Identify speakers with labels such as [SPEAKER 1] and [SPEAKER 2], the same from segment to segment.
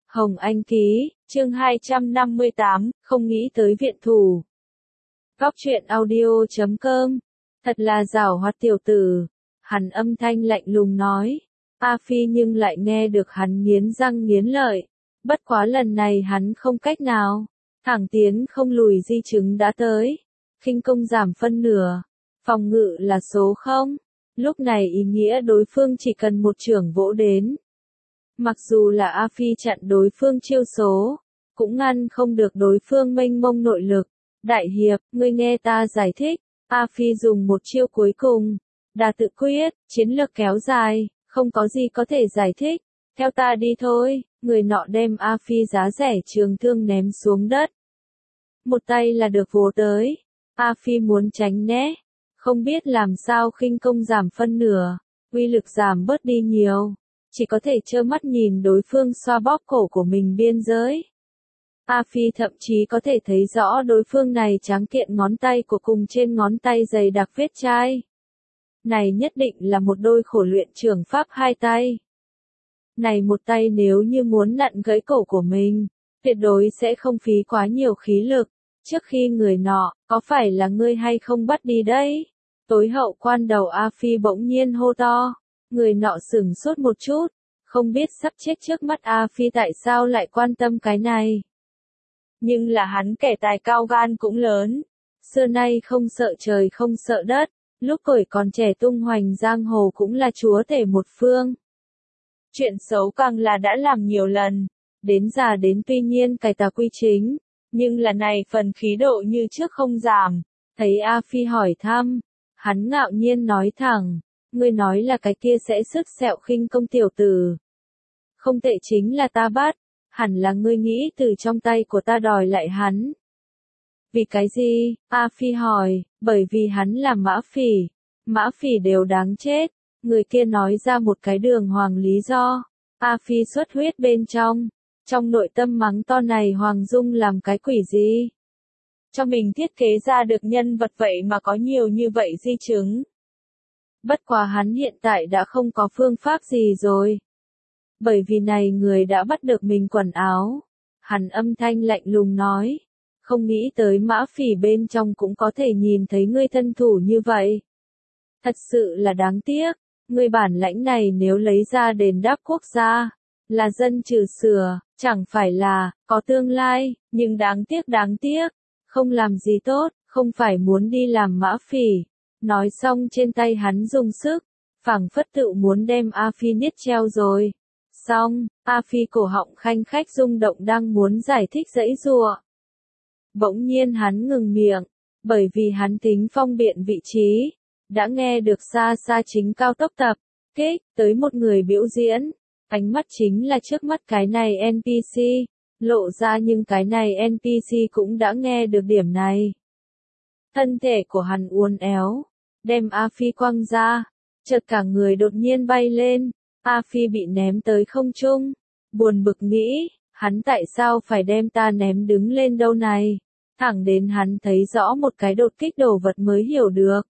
[SPEAKER 1] Hồng Anh ký, chương 258, không nghĩ tới viện thủ. Góc truyện audio.com. Thật là giảo hoạt tiểu tử. Hắn âm thanh lạnh lùng nói. A Phi nhưng lại nghe được hắn nghiến răng nghiến lợi. Bất quá lần này hắn không cách nào. Thẳng tiến không lùi di chứng đã tới. Khinh công giảm phân nửa. Phòng ngự là số 0. Lúc này ý nghĩa đối phương chỉ cần một chưởng vỗ đến. Mặc dù là A Phi chặn đối phương chiêu số, cũng ngăn không được đối phương mênh mông nội lực. Đại hiệp, ngươi nghe ta giải thích. A Phi dùng một chiêu cuối cùng. Đà tự quyết, chiến lược kéo dài, không có gì có thể giải thích. Theo ta đi thôi, người nọ đem A Phi giá rẻ trường thương ném xuống đất. Một tay là được vồ tới. A Phi muốn tránh né. Không biết làm sao khinh công giảm phân nửa, uy lực giảm bớt đi nhiều. Chỉ có thể trơ mắt nhìn đối phương xoa bóp cổ của mình biên giới. A Phi thậm chí có thể thấy rõ đối phương này tráng kiện ngón tay của cùng trên ngón tay dày đặc vết chai. Này nhất định là một đôi khổ luyện trường pháp hai tay. Này một tay nếu như muốn nặn gãy cổ của mình, tuyệt đối sẽ không phí quá nhiều khí lực. Trước khi người nọ, có phải là ngươi hay không bắt đi đấy? Tối hậu quan đầu A Phi bỗng nhiên hô to. Người nọ sửng sốt một chút, không biết sắp chết trước mắt A Phi tại sao lại quan tâm cái này. Nhưng là hắn kẻ tài cao gan cũng lớn, xưa nay không sợ trời không sợ đất, lúc tuổi còn trẻ tung hoành giang hồ cũng là chúa tể một phương. Chuyện xấu càng là đã làm nhiều lần, đến già đến tuy nhiên cải tà quy chính, nhưng là này phần khí độ như trước không giảm. Thấy A Phi hỏi thăm, hắn ngạo nhiên nói thẳng. Ngươi nói là cái kia sẽ sứt sẹo khinh công tiểu tử. Không tệ chính là ta bắt, hẳn là ngươi nghĩ từ trong tay của ta đòi lại hắn. Vì cái gì? A Phi hỏi, bởi vì hắn là mã phỉ đều đáng chết. Người kia nói ra một cái đường hoàng lý do. A Phi xuất huyết bên trong nội tâm mắng to này Hoàng Dung làm cái quỷ gì? Cho mình thiết kế ra được nhân vật vậy mà có nhiều như vậy di chứng. Bất quá hắn hiện tại đã không có phương pháp gì rồi. Bởi vì này người đã bắt được mình quần áo. Hắn âm thanh lạnh lùng nói. Không nghĩ tới mã phỉ bên trong cũng có thể nhìn thấy ngươi thân thủ như vậy. Thật sự là đáng tiếc. Ngươi bản lãnh này nếu lấy ra đền đáp quốc gia, là dân trừ sửa, chẳng phải là, có tương lai, nhưng đáng tiếc. Không làm gì tốt, không phải muốn đi làm mã phỉ. Nói xong trên tay hắn dùng sức, phảng phất tự muốn đem A Phi niết treo rồi. Xong, A Phi cổ họng khanh khách rung động đang muốn giải thích giãy giụa. Bỗng nhiên hắn ngừng miệng, bởi vì hắn tính phong biện vị trí, đã nghe được xa xa chính cao tốc tập kích tới một người biểu diễn. Ánh mắt chính là trước mắt cái này NPC, lộ ra nhưng cái này NPC cũng đã nghe được điểm này. Thân thể của hắn uốn éo, đem A Phi quăng ra, chợt cả người đột nhiên bay lên, A Phi bị ném tới không trung, buồn bực nghĩ, hắn tại sao phải đem ta ném đứng lên đâu này, thẳng đến hắn thấy rõ một cái đột kích đồ vật mới hiểu được.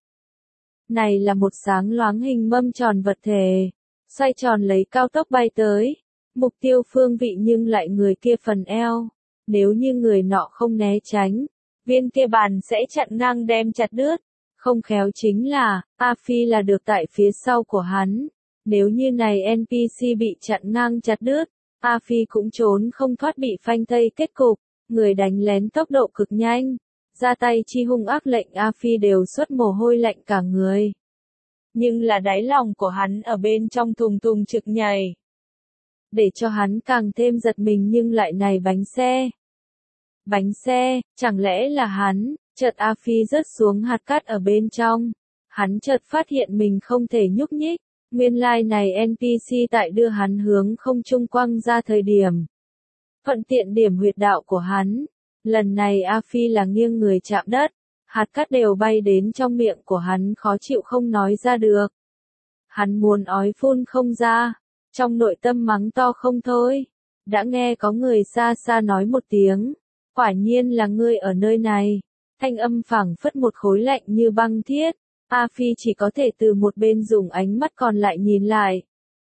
[SPEAKER 1] Này là một sáng loáng hình mâm tròn vật thể, xoay tròn lấy cao tốc bay tới, mục tiêu phương vị nhưng lại người kia phần eo, nếu như người nọ không né tránh, viên kia bàn sẽ chặn ngang đem chặt đứt. Không khéo chính là, A Phi là được tại phía sau của hắn. Nếu như này NPC bị chặn ngang chặt đứt, A Phi cũng trốn không thoát bị phanh thây kết cục. Người đánh lén tốc độ cực nhanh, ra tay chi hung ác lệnh A Phi đều xuất mồ hôi lạnh cả người. Nhưng là đáy lòng của hắn ở bên trong thùng thùng trực nhảy. Để cho hắn càng thêm giật mình nhưng lại này bánh xe, chẳng lẽ là hắn? Chợt A Phi rớt xuống hạt cát ở bên trong. Hắn chợt phát hiện mình không thể nhúc nhích. Nguyên lai này NPC tại đưa hắn hướng không trung quăng ra thời điểm. Thuận tiện điểm huyệt đạo của hắn. Lần này A Phi là nghiêng người chạm đất. Hạt cát đều bay đến trong miệng của hắn khó chịu không nói ra được. Hắn muốn ói phun không ra. Trong nội tâm mắng to không thôi. Đã nghe có người xa xa nói một tiếng. Quả nhiên là ngươi ở nơi này. Thanh âm phảng phất một khối lạnh như băng thiết. A Phi chỉ có thể từ một bên dùng ánh mắt còn lại nhìn lại.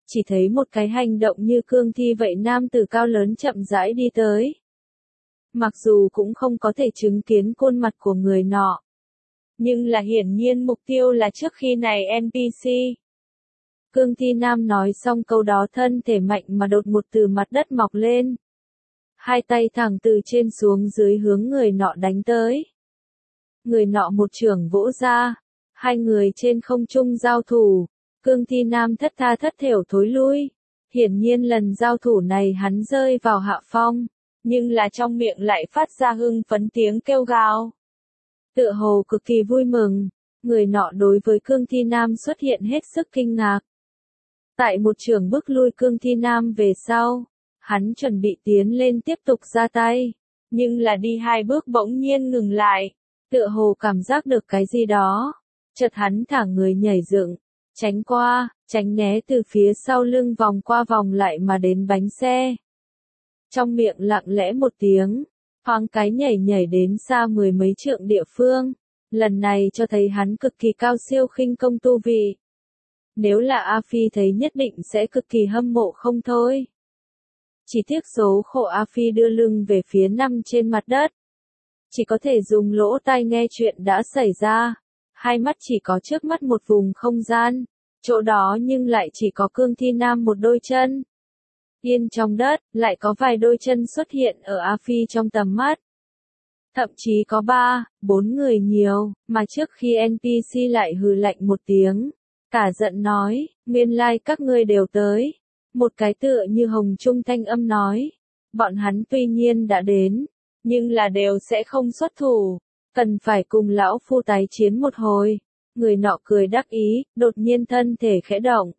[SPEAKER 1] chỉ thấy một cái hành động như cương thi vậy nam tử cao lớn chậm rãi đi tới. Mặc dù cũng không có thể chứng kiến khuôn mặt của người nọ. Nhưng là hiển nhiên mục tiêu là trước khi này NPC. Cương thi nam nói xong câu đó thân thể mạnh mà đột ngột từ mặt đất mọc lên. Hai tay thẳng từ trên xuống dưới hướng người nọ đánh tới. Người nọ một chưởng vỗ ra. Hai người trên không trung giao thủ. Cương thi nam thất tha thất thểu thối lui. Hiển nhiên lần giao thủ này hắn rơi vào hạ phong. Nhưng là trong miệng lại phát ra hưng phấn tiếng kêu gào. Tựa hồ cực kỳ vui mừng. Người nọ đối với cương thi nam xuất hiện hết sức kinh ngạc. Tại một trường bước lui cương thi nam về sau. Hắn chuẩn bị tiến lên tiếp tục ra tay. Nhưng là đi hai bước bỗng nhiên ngừng lại. Tựa hồ cảm giác được cái gì đó. Chợt hắn thả người nhảy dựng. Tránh qua, tránh né từ phía sau lưng vòng qua vòng lại mà đến bánh xe. Trong miệng lặng lẽ một tiếng. Thoáng cái nhảy đến xa mười mấy trượng địa phương. Lần này cho thấy hắn cực kỳ cao siêu khinh công tu vị. Nếu là A Phi thấy nhất định sẽ cực kỳ hâm mộ không thôi. Chỉ tiếc số khổ A Phi đưa lưng về phía nằm trên mặt đất. Chỉ có thể dùng lỗ tai nghe chuyện đã xảy ra. Hai mắt chỉ có trước mắt một vùng không gian. Chỗ đó nhưng lại chỉ có cương thi nam một đôi chân. Yên trong đất, lại có vài đôi chân xuất hiện ở A Phi trong tầm mắt. Thậm chí có 3, 4 người nhiều, mà trước khi NPC lại hừ lạnh một tiếng. Cả giận nói, nguyên lai các ngươi đều tới. Một cái tựa như hồng trung thanh âm nói. Bọn hắn tuy nhiên đã đến, nhưng là đều sẽ không xuất thủ. Cần phải cùng lão phu tái chiến một hồi. Người nọ cười đắc ý, đột nhiên thân thể khẽ động.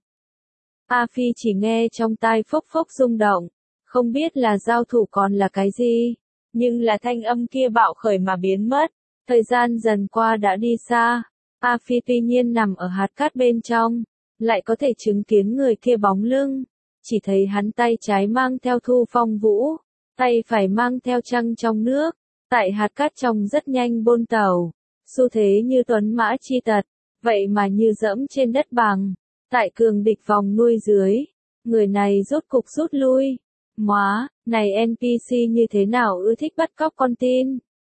[SPEAKER 1] A Phi chỉ nghe trong tai phốc phốc rung động. Không biết là giao thủ còn là cái gì. Nhưng là thanh âm kia bạo khởi mà biến mất. Thời gian dần qua đã đi xa. A Phi tuy nhiên nằm ở hạt cát bên trong. Lại có thể chứng kiến người kia bóng lưng. Chỉ thấy hắn tay trái mang theo thu phong vũ. Tay phải mang theo trăng trong nước. Tại hạt cát trong rất nhanh bôn tàu. Xu thế như tuấn mã chi tật. Vậy mà như dẫm trên đất bằng. Tại cường địch vòng nuôi dưới. Người này rốt cục rút lui. Móa, này NPC như thế nào ưa thích bắt cóc con tin.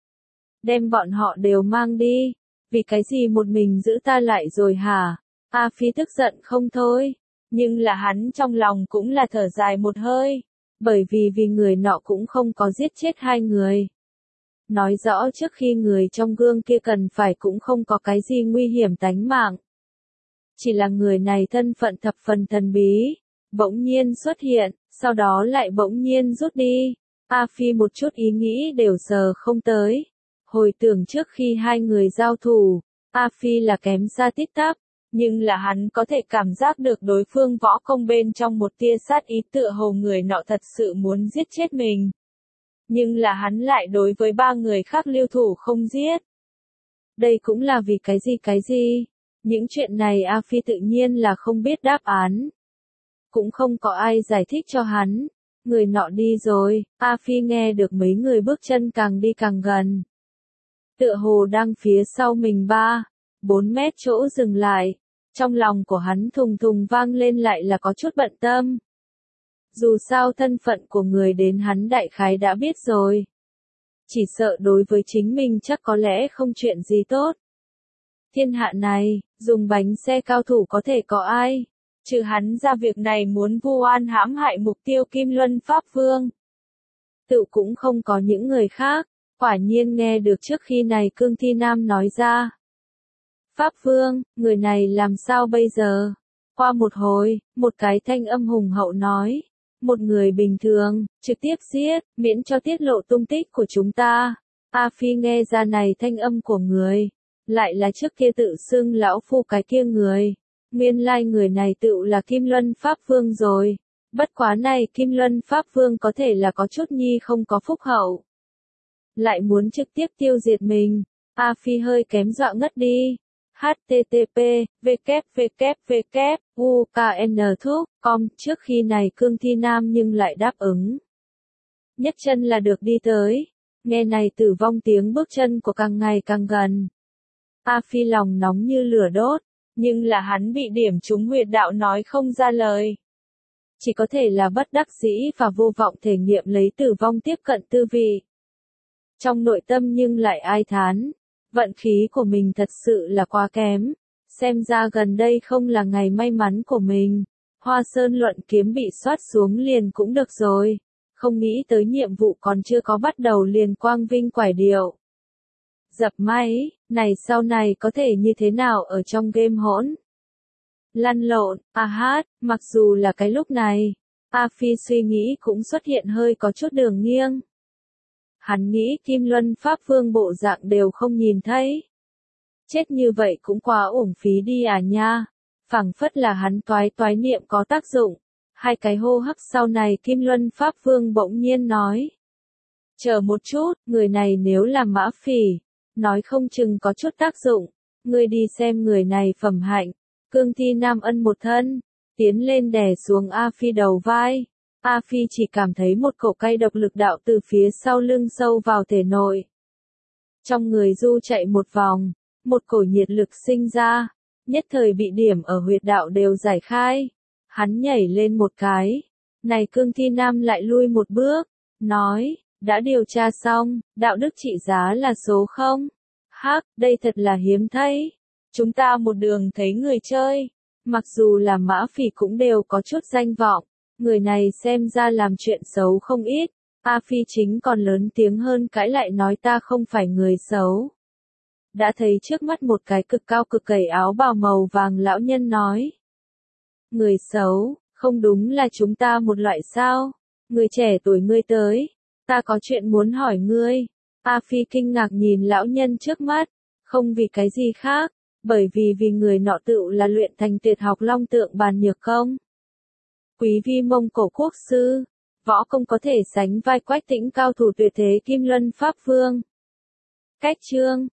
[SPEAKER 1] Đem bọn họ đều mang đi. Vì cái gì một mình giữ ta lại rồi hả? A Phi tức giận không thôi. Nhưng là hắn trong lòng cũng là thở dài một hơi. Bởi vì người nọ cũng không có giết chết hai người. Nói rõ trước khi người trong gương kia cần phải cũng không có cái gì nguy hiểm tánh mạng. Chỉ là người này thân phận thập phần thần bí. Bỗng nhiên xuất hiện, sau đó lại bỗng nhiên rút đi. A Phi một chút ý nghĩ đều sờ không tới. Hồi tưởng trước khi hai người giao thủ, A Phi là kém xa tít tắp. Nhưng là hắn có thể cảm giác được đối phương võ công bên trong một tia sát ý tựa hồ người nọ thật sự muốn giết chết mình. Nhưng là hắn lại đối với 3 người khác lưu thủ không giết. Đây cũng là vì cái gì? Những chuyện này A Phi tự nhiên là không biết đáp án. Cũng không có ai giải thích cho hắn. Người nọ đi rồi, A Phi nghe được mấy người bước chân càng đi càng gần. Tựa hồ đang phía sau mình 3, 4 mét chỗ dừng lại. Trong lòng của hắn thùng thùng vang lên lại là có chút bận tâm. Dù sao thân phận của người đến hắn đại khái đã biết rồi. Chỉ sợ đối với chính mình chắc có lẽ không chuyện gì tốt. Thiên hạ này, dùng bánh xe cao thủ có thể có ai? Trừ hắn ra việc này muốn vu oan hãm hại mục tiêu Kim Luân Pháp Vương. Tự cũng không có những người khác. Quả nhiên nghe được trước khi này cương thi nam nói ra. Pháp Vương, người này làm sao bây giờ? Qua một hồi, một cái thanh âm hùng hậu nói. Một người bình thường, trực tiếp giết, miễn cho tiết lộ tung tích của chúng ta. A Phi nghe ra này thanh âm của người. Lại là trước kia tự xưng lão phu cái kia người. Nguyên lai người này tự là Kim Luân Pháp Vương rồi. Bất quá này Kim Luân Pháp Vương có thể là có chút nhi không có phúc hậu. Lại muốn trực tiếp tiêu diệt mình. A Phi hơi kém dọa ngất đi. http www.ukn.com trước khi này cương thi nam nhưng lại đáp ứng. Nhấc chân là được đi tới. Nghe này tử vong tiếng bước chân của càng ngày càng gần. A Phi lòng nóng như lửa đốt. Nhưng là hắn bị điểm trúng huyệt đạo nói không ra lời. chỉ có thể là bất đắc dĩ và vô vọng thể nghiệm lấy tử vong tiếp cận tư vị. Trong nội tâm nhưng lại ai thán, vận khí của mình thật sự là quá kém, xem ra gần đây không là ngày may mắn của mình. Hoa Sơn luận kiếm bị soát xuống liền cũng được rồi, không nghĩ tới nhiệm vụ còn chưa có bắt đầu liền quang vinh quải điệu. Dập máy, này sau này có thể như thế nào ở trong game hỗn? Lăn lộn, hát, mặc dù là cái lúc này, A Phi suy nghĩ cũng xuất hiện hơi có chút đường nghiêng. Hắn nghĩ Kim Luân Pháp Vương bộ dạng đều không nhìn thấy. Chết như vậy cũng quá uổng phí đi à nha. Phảng phất là hắn toái niệm có tác dụng. Hai cái hô hấp sau này Kim Luân Pháp Vương bỗng nhiên nói. Chờ một chút, người này nếu là Mã Phỉ, nói không chừng có chút tác dụng. Ngươi đi xem người này phẩm hạnh. Cương Thi Nam Ân một thân, tiến lên đè xuống A Phi đầu vai. A Phi chỉ cảm thấy một cổ cay độc lực đạo từ phía sau lưng sâu vào thể nội. Trong người du chạy một vòng, một cổ nhiệt lực sinh ra, nhất thời bị điểm ở huyệt đạo đều giải khai. Hắn nhảy lên một cái, này Cương Thi Nam lại lui một bước, nói, đã điều tra xong, đạo đức trị giá là số 0. Hắc, đây thật là hiếm thấy. Chúng ta một đường thấy người chơi, mặc dù là Mã Phỉ cũng đều có chút danh vọng. Người này xem ra làm chuyện xấu không ít, A Phi chính còn lớn tiếng hơn cãi lại nói ta không phải người xấu. Đã thấy trước mắt một cái cực cao cực cẩy áo bào màu vàng lão nhân nói. Người xấu, không đúng là chúng ta một loại sao? Người trẻ tuổi ngươi tới, ta có chuyện muốn hỏi ngươi. A Phi kinh ngạc nhìn lão nhân trước mắt, không vì cái gì khác, bởi vì người nọ tựu là luyện thành tuyệt học long tượng bàn nhược công. Quý vi Mông Cổ quốc sư, võ công có thể sánh vai Quách Tĩnh cao thủ tuyệt thế Kim Luân Pháp Vương. Cách chương